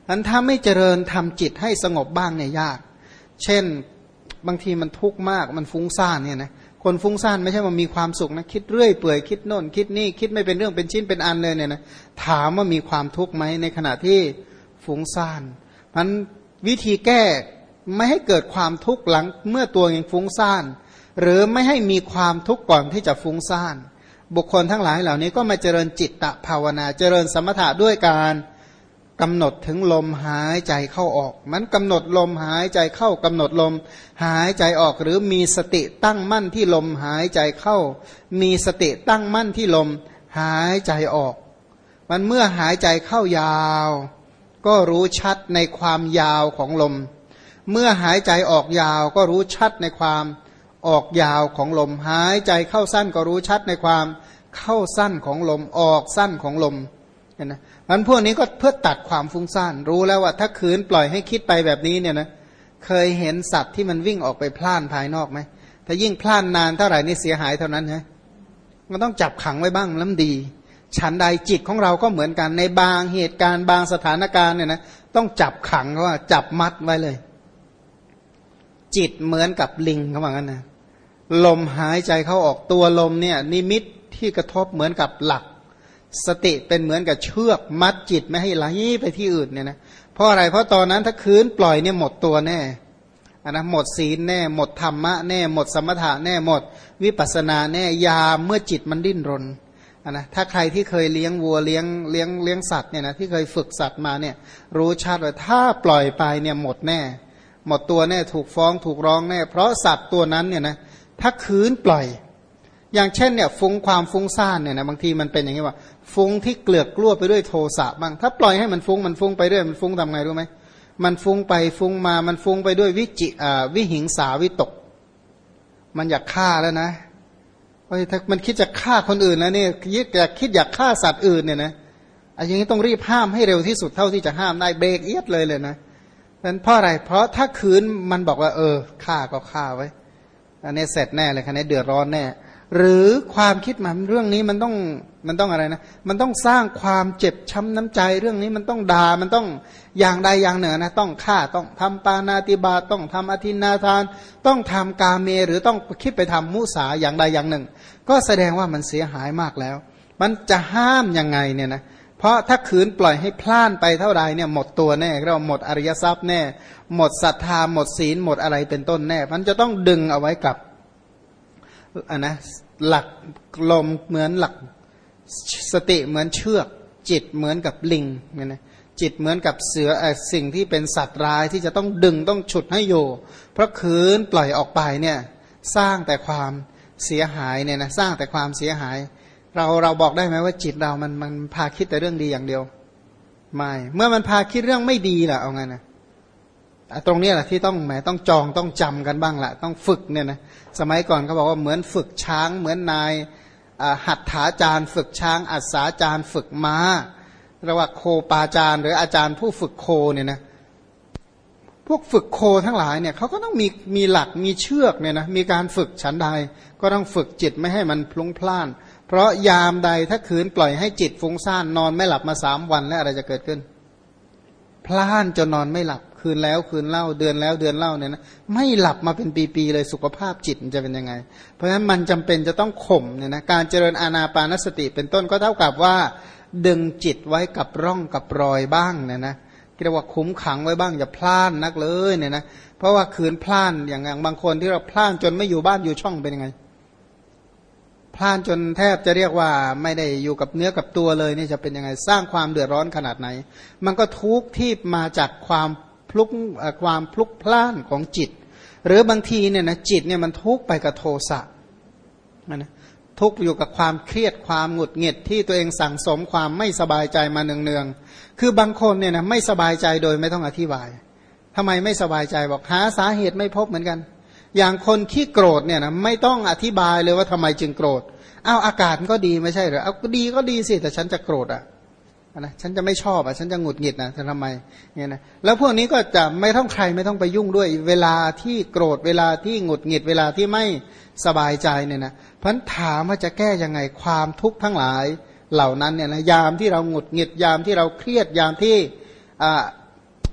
นั้นถ้าไม่เจริญทำจิตให้สงบบ้างเนี่ยยากเช่นบางทีมันทุกข์มากมันฟุ้งซ่านเนี่ยนะคนฟุ้งซ่านไม่ใช่ว่ามีความสุขนะคิดเรื่อยเปื่อยคิดโน่นคิดนี่คิดไม่เป็นเรื่องเป็นชิ้นเป็นอันเลยเนี่ยนะถามว่ามีความทุกข์ไหมในขณะที่ฟุ้งซ่านมันวิธีแก้ไม่ให้เกิดความทุกข์หลังเมื่อตัวเองฟุ้งซ่านหรือไม่ให้มีความทุกข์ก่อนที่จะฟุ้งซ่านบุคคลทั้งหลายเหล่านี้ก็มาเจริญจิตตภาวนาเจริญสมถะด้วยการกำหนดถึงลมหายใจเข้าออกมันกำหนดลมหายใจเข้ากำหนดลมหายใจออกหรือมีสติตั้งมั่นที่ลมหายใจเข้ามีสติตั้งมั่นที่ลมหายใจออกมันเมื่อหายใจเข้ายาวก็รู้ชัดในความยาวของลมเมื่อหายใจออกยาวก็รู้ชัดในความออกยาวของลมหายใจเข้าสั้นก็รู้ชัดในความเข้าสั้นของลมออกสั้นของลมเห็นไหมมันพวกนี้ก็เพื่อตัดความฟุ้งซ่านรู้แล้วว่าถ้าขืนปล่อยให้คิดไปแบบนี้เนี่ยนะเคยเห็นสัตว์ที่มันวิ่งออกไปพล่านภายนอกไหมถ้ายิ่งพล่านนานเท่าไหร่นี่เสียหายเท่านั้นใช่มันต้องจับขังไว้บ้างแล้วดีฉันใดจิตของเราก็เหมือนกันในบางเหตุการณ์บางสถานการณ์เนี่ยนะต้องจับขังเขาว่าจับมัดไว้เลยจิตเหมือนกับลิงเขาบอกงั้นนะลมหายใจเข้าออกตัวลมเนี่ยนิมิตที่กระทบเหมือนกับหลักสติเป็นเหมือนกับเชือกมัดจิตไม่ให้ไหลไปที่อื่นเนี่ยนะเพราะอะไรเพราะตอนนั้นถ้าคืนปล่อยเนี่ยหมดตัวแน่นะหมดศีลแน่หมดธรรมะแน่หมดสมถะแน่หมดวิปัสสนาแน่ยาเมื่อจิตมันดิ้นรนนะถ้าใครที่เคยเลี้ยงวัวเลี้ยงสัตว์เนี่ยนะที่เคยฝึกสัตว์มาเนี่ยรู้ชัดว่าถ้าปล่อยไปเนี่ยหมดแน่หมดตัวแน่ถูกฟ้องถูกร้องแน่เพราะสัตว์ตัวนั้นเนี่ยนะถ้าคืนปล่อยอย่างเช่นเนี่ยความฟุ้งซ่านเนี่ยนะบางทีมันเป็นอย่างนี้ว่าฟุ้งที่เกลือกกลั้วไปด้วยโทสะบ้างถ้าปล่อยให้มันฟุ้งไปเรื่อยมันฟุ้งทำไงรู้ไหมมันฟุ้งไปฟุ้งมามันฟุ้งไปด้วยวิหิงสาวิตกมันอยากฆ่าแล้วนะถ้ามันคิดจะฆ่าคนอื่นแล้วเนี่ยอยากฆ่าสัตว์อื่นเนี่ยนะอย่างนี้ต้องรีบห้ามให้เร็วที่สุดเท่าที่จะห้ามได้เบรกเอียดเลยนะนั้นเพราะอะไรเพราะถ้าคืนมันบอกว่าฆ่าก็ฆ่าไว้อันนี้เสร็จแน่เลยคันนี้เดือดร้อนแน่หรือความคิดมันเรื่องนี้มันต้องอะไรนะมันต้องสร้างความเจ็บช้ำน้ำใจเรื่องนี้มันต้องด่ามันต้องอย่างใดอย่างหนึ่งนะต้องฆ่าต้องทำปาณาติบาตต้องทำอทินนาทานต้องทำกาเมหรือต้องคิดไปทำมุสาอย่างใดอย่างหนึ่งก็แสดงว่ามันเสียหายมากแล้วมันจะห้ามยังไงเนี่ยนะเพราะถ้าขืนปล่อยให้พล่านไปเท่าไรเนี่ยหมดตัวแน่เราหมดอริยทรัพย์แน่หมดศรัทธาหมดศีลหมดอะไรเป็นต้นแน่มันจะต้องดึงเอาไว้กับนะหลักลมเหมือนหลักสติเหมือนเชือกจิตเหมือนกับลิงเนี่ยนะจิตเหมือนกับเสือสิ่งที่เป็นสัตว์ร้ายที่จะต้องดึงต้องฉุดให้อยู่เพราะขืนปล่อยออกไปเนี่ยสร้างแต่ความเสียหายเนี่ยนะสร้างแต่ความเสียหายเราบอกได้ไหมว่าจิตเรามันพาคิดแต่เรื่องดีอย่างเดียวไม่เมื่อมันพาคิดเรื่องไม่ดีล่ะเอาไงนะตรงนี้แหละที่ต้องจองต้องจำกันบ้างละต้องฝึกเนี่ยนะสมัยก่อนเขาบอกว่าเหมือนฝึกช้างเหมือนนายหัตถาจารย์ฝึกช้างอัศาจารย์ฝึกม้าเรียกว่าโคปาจารย์หรืออาจารย์ผู้ฝึกโคเนี่ยนะพวกฝึกโคทั้งหลายเนี่ยเขาก็ต้องมีหลักมีเชือกเนี่ยนะมีการฝึกฉันใดก็ต้องฝึกจิตไม่ให้มันพลุ้งพล่านเพราะยามใดถ้าขืนปล่อยให้จิตฟุ้งซ่านนอนไม่หลับมา3 วันแล้วอะไรจะเกิดขึ้นพล่านจนนอนไม่หลับคืนแล้วคืนเล่าเดือนแล้วเดือนเล่าเนี่ยนะไม่หลับมาเป็นปีๆเลยสุขภาพจิตจะเป็นยังไงเพราะฉะนั้นมันจำเป็นจะต้องข่มเนี่ยนะการเจริญอานาปานสติเป็นต้นก็เท่ากับว่าดึงจิตไว้กับร่องกับรอยบ้างเนี่ยนะเรียกว่าคุ้มขังไว้บ้างอย่าพล่านนักเลยเนี่ยนะเพราะว่าคืนพล่านอย่างบางคนที่เราพล่านจนไม่อยู่บ้านอยู่ช่องเป็นยังไงพล่านจนแทบจะเรียกว่าไม่ได้อยู่กับเนื้อกับตัวเลยนี่จะเป็นยังไงสร้างความเดือดร้อนขนาดไหนมันก็ทุกข์ที่มาจากความพลุกพล่านของจิตหรือบางทีเนี่ยนะจิตเนี่ยมันทุกข์ไปกับโทสะนะทุกข์อยู่กับความเครียดความหงุดหงิดที่ตัวเองสั่งสมความไม่สบายใจมาเนืองๆคือบางคนเนี่ยนะไม่สบายใจโดยไม่ต้องอธิบายทำไมไม่สบายใจบอกหาสาเหตุไม่พบเหมือนกันอย่างคนขี้โกรธเนี่ยนะไม่ต้องอธิบายเลยว่าทำไมจึงโกรธอากาศก็ดีไม่ใช่เหรอก็ดีสิแต่ฉันจะโกรธนะฉันจะไม่ชอบฉันจะหงุดหงิดนะจะทำไมเนี่ยนะแล้วพวกนี้ก็จะไม่ต้องใครไม่ต้องไปยุ่งด้วยเวลาที่โกรธเวลาที่หงุดหงิดเวลาที่ไม่สบายใจเนี่ยนะเพราะถามว่าจะแก้ยังไงความทุกข์ทั้งหลายเหล่านั้นเนี่ยนะยามที่เราหงุดหงิดยามที่เราเครียดยามที่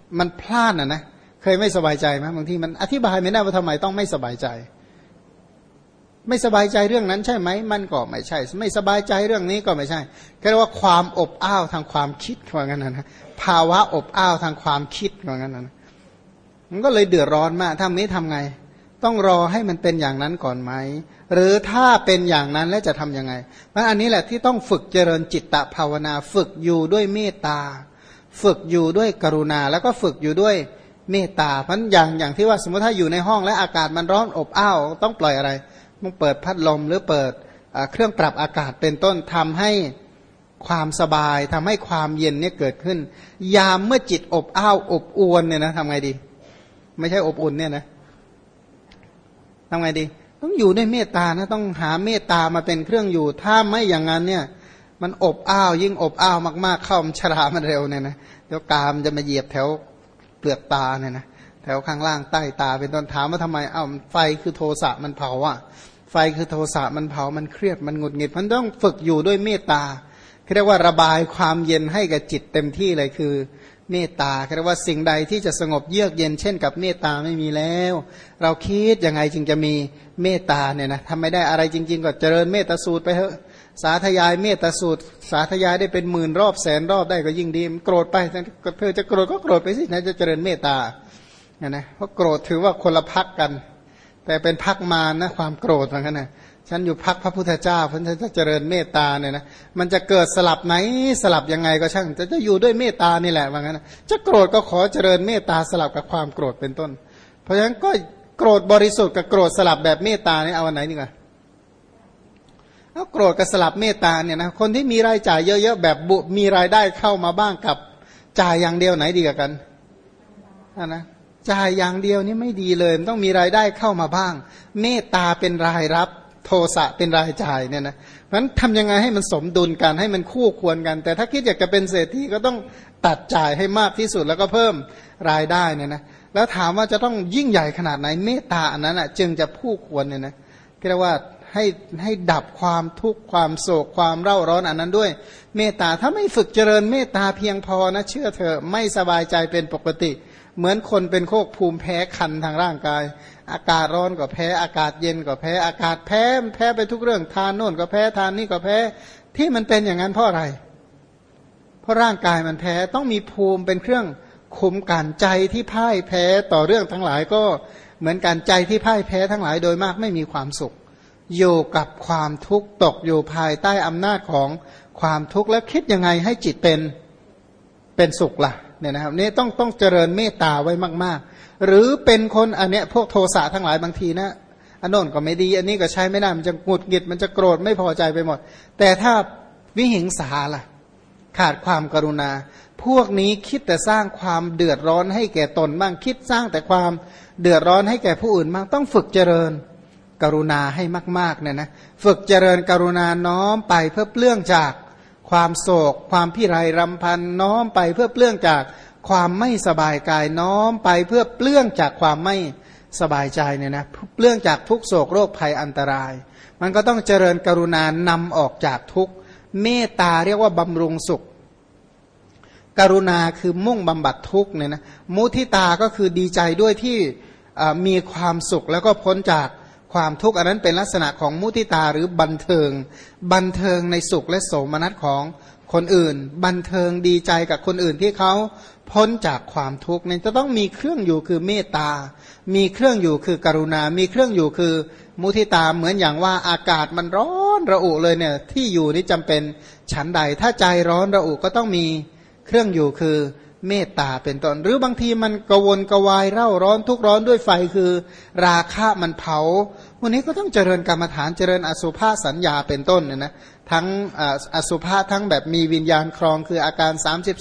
มันพลาดนะเคยไม่สบายใจไหมบางทีมันอธิบายไม่ได้ว่าทำไมต้องไม่สบายใจไม่สบายใจเรื่องนั้นใช่ไหมมันก็ไม่ใช่ไม่สบายใจเรื่องนี้ก็ไม่ใช่แค่ว่าความอบอ้าวทางความคิดว่างั้นนะภาวะอบอ้าวทางความคิดว่างั้นนะมันก็เลยเดือดร้อนมากถ้าไม่ทำไงต้องรอให้มันเป็นอย่างนั้นก่อนไหมหรือถ้าเป็นอย่างนั้นแล้วจะทำยังไงเพราะอันนี้แหละที่ต้องฝึกเจริญจิตตภาวนาฝึกอยู่ด้วยเมตตาฝึกอยู่ด้วยกรุณาแล้วก็ฝึกอยู่ด้วยเมตตาเพราะอย่างที่ว่าสมมติถ้าอยู่ในห้องและอากาศมันร้อนอบอ้าวต้องปล่อยอะไรต้องเปิดพัดลมหรือเปิดเครื่องปรับอากาศเป็นต้นทำให้ความสบายทำให้ความเย็นเนี่ยเกิดขึ้นยามเมื่อจิตอบอ้าวอบอวนเนี่ยนะทำไงดีไม่ใช่อบอุ่นเนี่ยนะทำไงดีต้องอยู่ด้วยเมตตานะต้องหาเมตตามาเป็นเครื่องอยู่ถ้าไม่อย่างนั้นเนี่ยมันอบอ้าวยิ่งอบอ้าวมากๆเข้ามันชรามันเร็วเนี่ยนะเดี๋ยวกามจะมาเหยียบแถวเปลือกตาเนี่ยนะแถวข้างล่างใต้ตาเป็นต้นถามว่าทำไมไฟคือโทสะมันเผาไฟคือโทสะมันเผามันเครียดมันหงุดหงิดมันต้องฝึกอยู่ด้วยเมตตาเรียกว่าระบายความเย็นให้กับจิตเต็มที่เลยคือเมตตาเรียกว่าสิ่งใดที่จะสงบเยือกเย็นเช่นกับเมตตาไม่มีแล้วเราคิดยังไงจึงจะมีเมตตาเนี่ยนะทำไม่ได้อะไรจริงๆก็เจริญเมตตาสูตรไปเถอะสาธยายเมตตาสูตรสาธยายได้เป็นหมื่นรอบแสนรอบได้ก็ยิ่งดีโกรธไปเธอจะโกรธก็โกรธไปสินะจะเจริญเมตตานะเพราะโกรธถือว่าคนละพักกันแต่เป็นพักมารนะความโกรธเหมือนกันนะฉันอยู่พักพระพุทธเจ้าเพราะฉันจะเจริญเมตตาเนี่ยนะมันจะเกิดสลับไหนสลับยังไงก็ช่างจะอยู่ด้วยเมตตานี่แหละว่างั้นนะจะโกรธก็ขอเจริญเมตตาสลับกับความโกรธเป็นต้นเพราะฉะนั้นก็โกรธบริสุทธิ์กับโกรธสลับแบบเมตตาเนี่ยเอาอันไหนดีกว่าเอาโกรธกับสลับเมตตาเนี่ยนะคนที่มีรายจ่ายเยอะๆแบบมีรายได้เข้ามาบ้างกับจ่ายอย่างเดียวไหนดีกว่ากันนะจ่ายอย่างเดียวนี่ไม่ดีเลยมันต้องมีรายได้เข้ามาบ้างเมตตาเป็นรายรับโทสะเป็นรายจ่ายเนี่ยนะเพราะฉะนั้นทำยังไงให้มันสมดุลกันให้มันคู่ควรกันแต่ถ้าคิดอยากจะเป็นเศรษฐีก็ต้องตัดจ่ายให้มากที่สุดแล้วก็เพิ่มรายได้เนี่ยนะแล้วถามว่าจะต้องยิ่งใหญ่ขนาดไหนเมตตาอันนั้นอ่ะจึงจะคู่ควรเนี่ยนะเรียกว่าให้ดับความทุกข์ความโศกความเร่าร้อนอันนั้นด้วยเมตตาถ้าไม่ฝึกเจริญเมตตาเพียงพอนะเชื่อเถอะไม่สบายใจเป็นปกติเหมือนคนเป็นโรคภูมิแพ้คันทางร่างกายอากาศร้อนก็แพ้อากาศเย็นก็แพ้อากาศแพ้ไปทุกเรื่องทานโน่นก็แพ้ทานนี่ก็แพ้ที่มันเป็นอย่างนั้นเพราะอะไรเพราะร่างกายมันแพ้ต้องมีภูมิเป็นเครื่องคุมกันใจที่พ่ายแพ้ต่อเรื่องทั้งหลายก็เหมือนกันใจที่พ่ายแพ้ทั้งหลายโดยมากไม่มีความสุขอยู่กับความทุกข์ตกอยู่ภายใต้อำนาจของความทุกข์แล้วคิดยังไงให้จิตเป็นสุขล่ะเนี่ยนะครับนี่ต้องเจริญเมตตาไว้มากๆหรือเป็นคนอันเนี้ยพวกโทสะทั้งหลายบางทีนะอันโน้นก็ไม่ดีอันนี้ก็ใช้ไม่ได้มันจะหงุดหงิดมันจะโกรธไม่พอใจไปหมดแต่ถ้าวิหิงสาล่ะขาดความกรุณาพวกนี้คิดแต่สร้างความเดือดร้อนให้แก่ตนบ้างคิดสร้างแต่ความเดือดร้อนให้แก่ผู้อื่นบ้างต้องฝึกเจริญกรุณาให้มากๆเนี่ยนะฝึกเจริญกรุณาน้อมไปเพื่อเปลื้องจากความโศกความพิไรรำพันน้อมไปเพื่อเปลื้องจากความไม่สบายกายน้อมไปเพื่อเปลื้องจากความไม่สบายใจเนี่ยนะเปลื้องจากทุกโศกโรคภัยอันตรายมันก็ต้องเจริญกรุณานำออกจากทุกเมตตาเรียกว่าบำรุงสุขกรุณาคือมุ่งบำบัดทุกเนี่ยนะมุทิตาก็คือดีใจด้วยที่มีความสุขแล้วก็พ้นจากความทุกข์อันนั้นเป็นลักษณะของมุทิตาหรือบันเทิงในสุขและโสมนัสของคนอื่นบันเทิงดีใจกับคนอื่นที่เขาพ้นจากความทุกข์เนี่ยจะต้องมีเครื่องอยู่คือเมตตามีเครื่องอยู่คือกรุณามีเครื่องอยู่คือมุทิตาเหมือนอย่างว่าอากาศมันร้อนระอุเลยเนี่ยที่อยู่นี่จำเป็นฉันใดถ้าใจร้อนระอุก็ต้องมีเครื่องอยู่คือเมตตาเป็นต้นหรือบางทีมันกวนกวายเร่าร้อนทุกร้อนด้วยไฟคือราคะมันเผาวันนี้ก็ต้องเจริญกรรมฐานเจริญอสุภาสัญญาเป็นต้นเนี่ยนะทั้งอสุภะทั้งแบบมีวิญญาณครองคืออาการ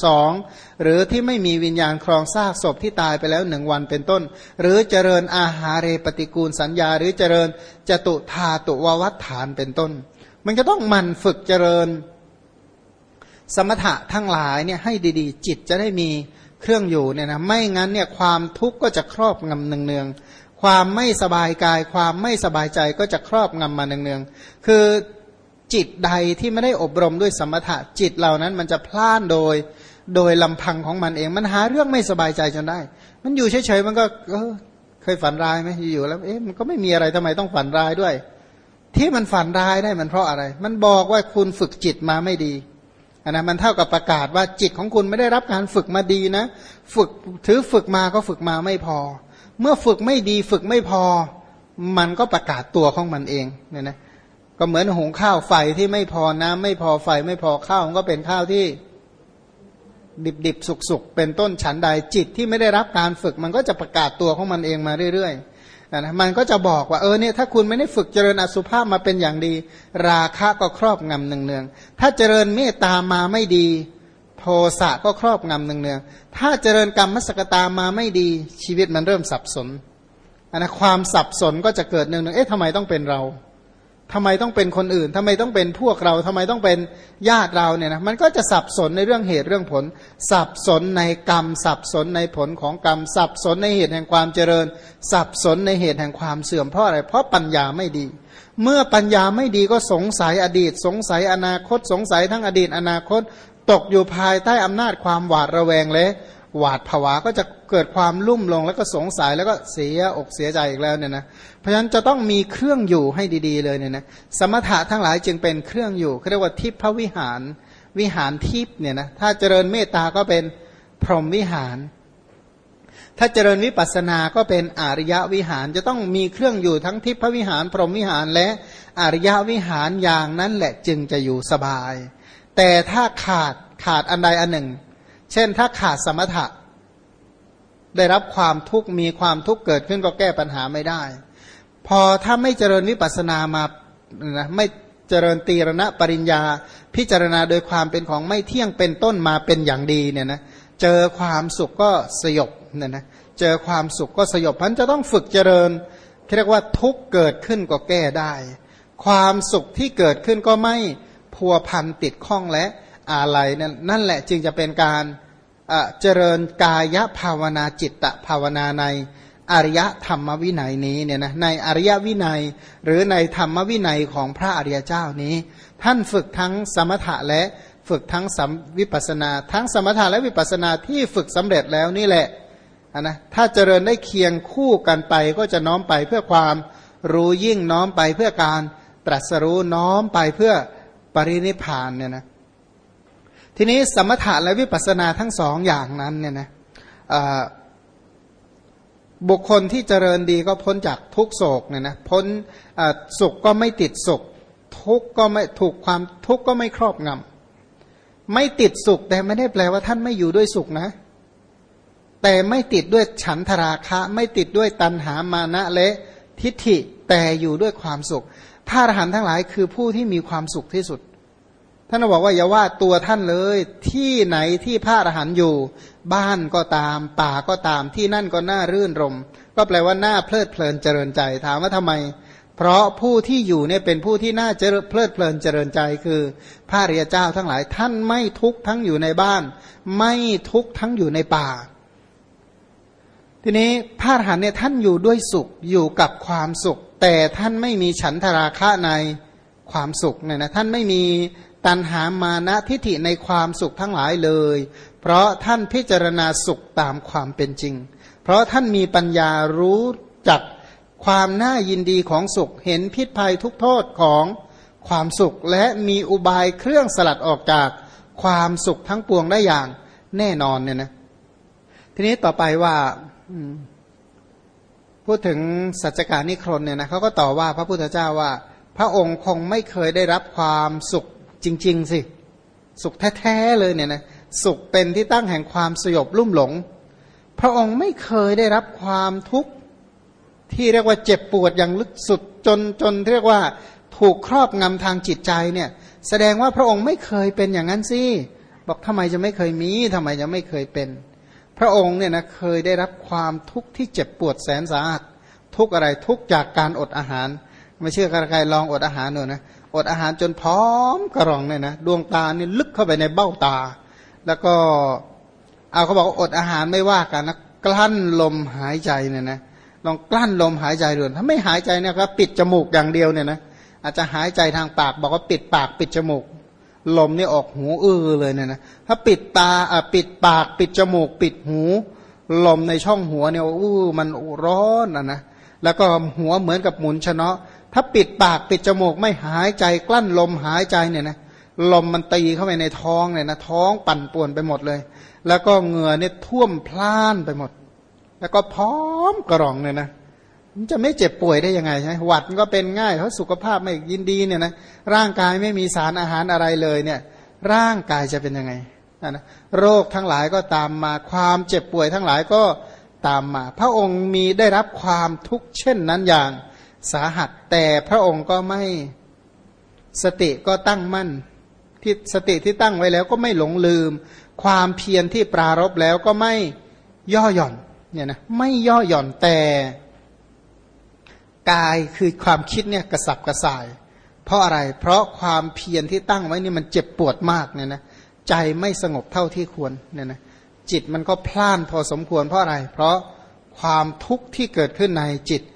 32หรือที่ไม่มีวิญญาณครองซากศพที่ตายไปแล้ว1วันเป็นต้นหรือเจริญอาหาเรปฏิกูลสัญญาหรือเจริญจตุธาตุววัฏฐานเป็นต้นมันจะต้องหมั่นฝึกเจริญสมถะทั้งหลายเนี่ยให้ดีๆจิตจะได้มีเครื่องอยู่เนี่ยนะไม่งั้นเนี่ยความทุกข์ก็จะครอบงำเนืองๆความไม่สบายกายความไม่สบายใจก็จะครอบงำมาเนืองๆคือจิตใดที่ไม่ได้อบรมด้วยสมถะจิตเหล่านั้นมันจะพล่านโดโดยลำพังของมันเองมันหาเรื่องไม่สบายใจจนได้มันอยู่เฉยๆมันก็เคยฝันร้ายไหมอยู่ๆแล้วมันก็ไม่มีอะไรทำไมต้องฝันร้ายด้วยที่มันฝันร้ายได้มันเพราะอะไรมันบอกว่าคุณฝึกจิตมาไม่ดีนะมันเท่ากับประกาศว่าจิตของคุณไม่ได้รับการฝึกมาดีนะฝึกมาก็ฝึกมาไม่พอเมื่อฝึกไม่ดีฝึกไม่พอมันก็ประกาศตัวของมันเองเนี่ยนะก็เหมือนหุงข้าวไฟที่ไม่พอน้ำไม่พอไฟไม่พอข้าวมันก็เป็นข้าวที่ดิบๆสุกๆเป็นต้นฉันใดจิตที่ไม่ได้รับการฝึกมันก็จะประกาศตัวของมันเองมาเรื่อยๆนะมันก็จะบอกว่าเนี่ยถ้าคุณไม่ได้ฝึกเจริญอสุภาพมาเป็นอย่างดีราคะก็ครอบงำเนืองๆถ้าเจริญเมตตามาไม่ดีโทสะก็ครอบงำเนืองๆถ้าเจริญกรรมสกตามาไม่ดีชีวิตมันเริ่มสับสนนะความสับสนก็จะเกิดเนืองๆทำไมต้องเป็นเราทำไมต้องเป็นคนอื่นทำไมต้องเป็นพวกเราทำไมต้องเป็นญาติเราเนี่ยนะมันก็จะสับสนในเรื่องเหตุเรื่องผลสับสนในกรรมสับสนในผลของกรรมสับสนในเหตุแห่งความเจริญสับสนในเหตุแห่งความเสื่อมเพราะอะไรเพราะปัญญาไม่ดีเมื่อปัญญาไม่ดีก็สงสัยอดีตสงสัยอนาคตสงสัยทั้งอดีตอนาคตตกอยู่ภายใต้อำนาจความหวาดระแวงและหวาดผวาก็จะเกิดความลุ่มหลงแล้วก็สงสัยแล้วก็เสียอกเสียใจอีกแล้วเนี่ยนะเพราะฉะนั้นจะต้องมีเครื่องอยู่ให้ดีๆเลยเนี่ยนะสมถะทั้งหลายจึงเป็นเครื่องอยู่เขาเรียกว่าทิพวิหารวิหารทิพย์เนี่ยนะถ้าเจริญเมตตาก็เป็นพรหมวิหารถ้าเจริญวิปัสสนาก็เป็นอริยวิหารจะต้องมีเครื่องอยู่ทั้งทิพวิหารพรหมวิหารและอริยวิหารอย่างนั้นแหละจึงจะอยู่สบายแต่ถ้าขาดอันใดอันหนึ่งเช่นถ้าขาดสมถะได้รับความทุกข์มีความทุกข์เกิดขึ้นก็แก้ปัญหาไม่ได้พอถ้าไม่เจริญวิปัสสนามานะไม่เจริญตีรณปริญญาพิจารณาโดยความเป็นของไม่เที่ยงเป็นต้นมาเป็นอย่างดีเนี่ยนะเจอความสุขก็สยบเนี่ยนะเจอความสุขก็สยบพันจะต้องฝึกเจริญเรียกว่าทุกข์เกิดขึ้นก็แก้ได้ความสุขที่เกิดขึ้นก็ไม่พัวพันติดข้องและอะไรนั่นแหละจึงจะเป็นการเจริญกายภาวนาจิตตภาวนาในอริยธรรมวินัยนี้เนี่ยนะในอริยวินัยหรือในธรรมวินัยของพระอริยเจ้านี้ท่านฝึกทั้งสมถะและฝึกทั้งวิปัสสนาทั้งสมถะและวิปัสสนาที่ฝึกสำเร็จแล้วนี่แหละนะถ้าเจริญได้เคียงคู่กันไปก็จะน้อมไปเพื่อความรู้ยิ่งน้อมไปเพื่อการตรัสรู้น้อมไปเพื่อปรินิพพานเนี่ยนะทีนี้สมถะและวิปัสสนาทั้งสองอย่างนั้นเนี่ยนะบุคคลที่เจริญดีก็พ้นจากทุกโศกเนี่ยนะพ้นสุขก็ไม่ติดสุขทุกข์ก็ไม่ถูกความทุกข์ก็ไม่ครอบงำไม่ติดสุขแต่ไม่ได้แปลว่าท่านไม่อยู่ด้วยสุขนะแต่ไม่ติดด้วยฉันทราคะไม่ติดด้วยตัณหามานะและทิฏฐิแต่อยู่ด้วยความสุขพระอรหันต์ทั้งหลายคือผู้ที่มีความสุขที่สุดท่านบอกว่าอย่าว่าตัวท่านเลยที่ไหนที่พระอรหันต์อยู่บ้านก็ตามป่าก็ตามที่นั่นก็น่ารื่นรมก็แปลว่าน่าเพลิดเพลินเจริญใจถามว่าทำไมเพราะผู้ที่อยู่เนี่ยเป็นผู้ที่น่าเพลิดเพลินเจริญใจคือพระอริยเจ้าทั้งหลายท่านไม่ทุกข์ทั้งอยู่ในบ้านไม่ทุกข์ทั้งอยู่ในป่าทีนี้พระอรหันต์เนี่ยท่านอยู่ด้วยสุขอยู่กับความสุขแต่ท่านไม่มีฉันทราคะในความสุขเนี่ยนะท่านไม่มีตัณหามานะทิฏฐิในความสุขทั้งหลายเลยเพราะท่านพิจารณาสุขตามความเป็นจริงเพราะท่านมีปัญญารู้จักความน่ายินดีของสุขเห็นพิษภัยทุกโทษของความสุขและมีอุบายเครื่องสลัดออกจากความสุขทั้งปวงได้อย่างแน่นอนเนี่ยนะทีนี้ต่อไปว่าพูดถึงสัจจการนิครนเนี่ยนะเขาก็ต่อว่าพระพุทธเจ้าว่าพระองค์คงไม่เคยได้รับความสุขจริงๆสิสุขแท้ๆเลยเนี่ยนะสุขเป็นที่ตั้งแห่งความสยบลุ่มหลงพระองค์ไม่เคยได้รับความทุกข์ที่เรียกว่าเจ็บปวดอย่างลึกสุดจนเรียกว่าถูกครอบงำทางจิตใจเนี่ยแสดงว่าพระองค์ไม่เคยเป็นอย่างนั้นสิบอกทำไมจะไม่เคยมีทำไมจะไม่เคยเป็นพระองค์เนี่ยนะเคยได้รับความทุกข์ที่เจ็บปวดแสนสาหัสทุกอะไรทุกจากการอดอาหารไม่เชื่อใครลองอดอาหารหน่อยนะอดอาหารจนพร้อมกระรองเนี่ยนะดวงตานี่ลึกเข้าไปในเบ้าตาแล้วก็เขาบอกอดอาหารไม่ว่ากันนะกลั้นลมหายใจเนี่ยนะลองกลั้นลมหายใจดูถ้าไม่หายใจเนี่ยครับปิดจมูกอย่างเดียวเนี่ยนะอาจจะหายใจทางปากบอกว่าปิดปากปิดจมูกลมนี่ออกหูเลยเนี่ยนะถ้าปิดตาปิดปากปิดจมูกปิดหูลมในช่องหัวเนี่ยมันร้อนนะแล้วก็หัวเหมือนกับหมุนชะเนาะถ้าปิดปากปิดจมูกไม่หายใจกลั้นลมหายใจเนี่ยนะลมมันตีเข้าไปในท้องเนี่ยนะท้องปั่นป่วนไปหมดเลยแล้วก็เหงื่อเนี่ยท่วมพล่านไปหมดแล้วก็พร้อมกระรองเนี่ยนะมันจะไม่เจ็บป่วยได้ยังไงใช่ไหมหวัดมันก็เป็นง่ายเพราะสุขภาพไม่ยินดีเนี่ยนะร่างกายไม่มีสารอาหารอะไรเลยเนี่ยร่างกายจะเป็นยังไงนะโรคทั้งหลายก็ตามมาความเจ็บป่วยทั้งหลายก็ตามมาพระองค์มีได้รับความทุกข์เช่นนั้นอย่างสาหัสแต่พระองค์ก็ไม่สติก็ตั้งมั่นที่สติที่ตั้งไว้แล้วก็ไม่หลงลืมความเพียรที่ปรารภแล้วก็ไม่ย่อหย่อนเนี่ยนะไม่ย่อหย่อนแต่กายคือความคิดเนี่ยกระสับกระส่ายเพราะอะไรเพราะความเพียรที่ตั้งไว้นี่มันเจ็บปวดมากเนี่ยนะใจไม่สงบเท่าที่ควรเนี่ยนะจิตมันก็พล่านพอสมควรเพราะอะไรเพราะความทุกข์ที่เกิดขึ้นในจิต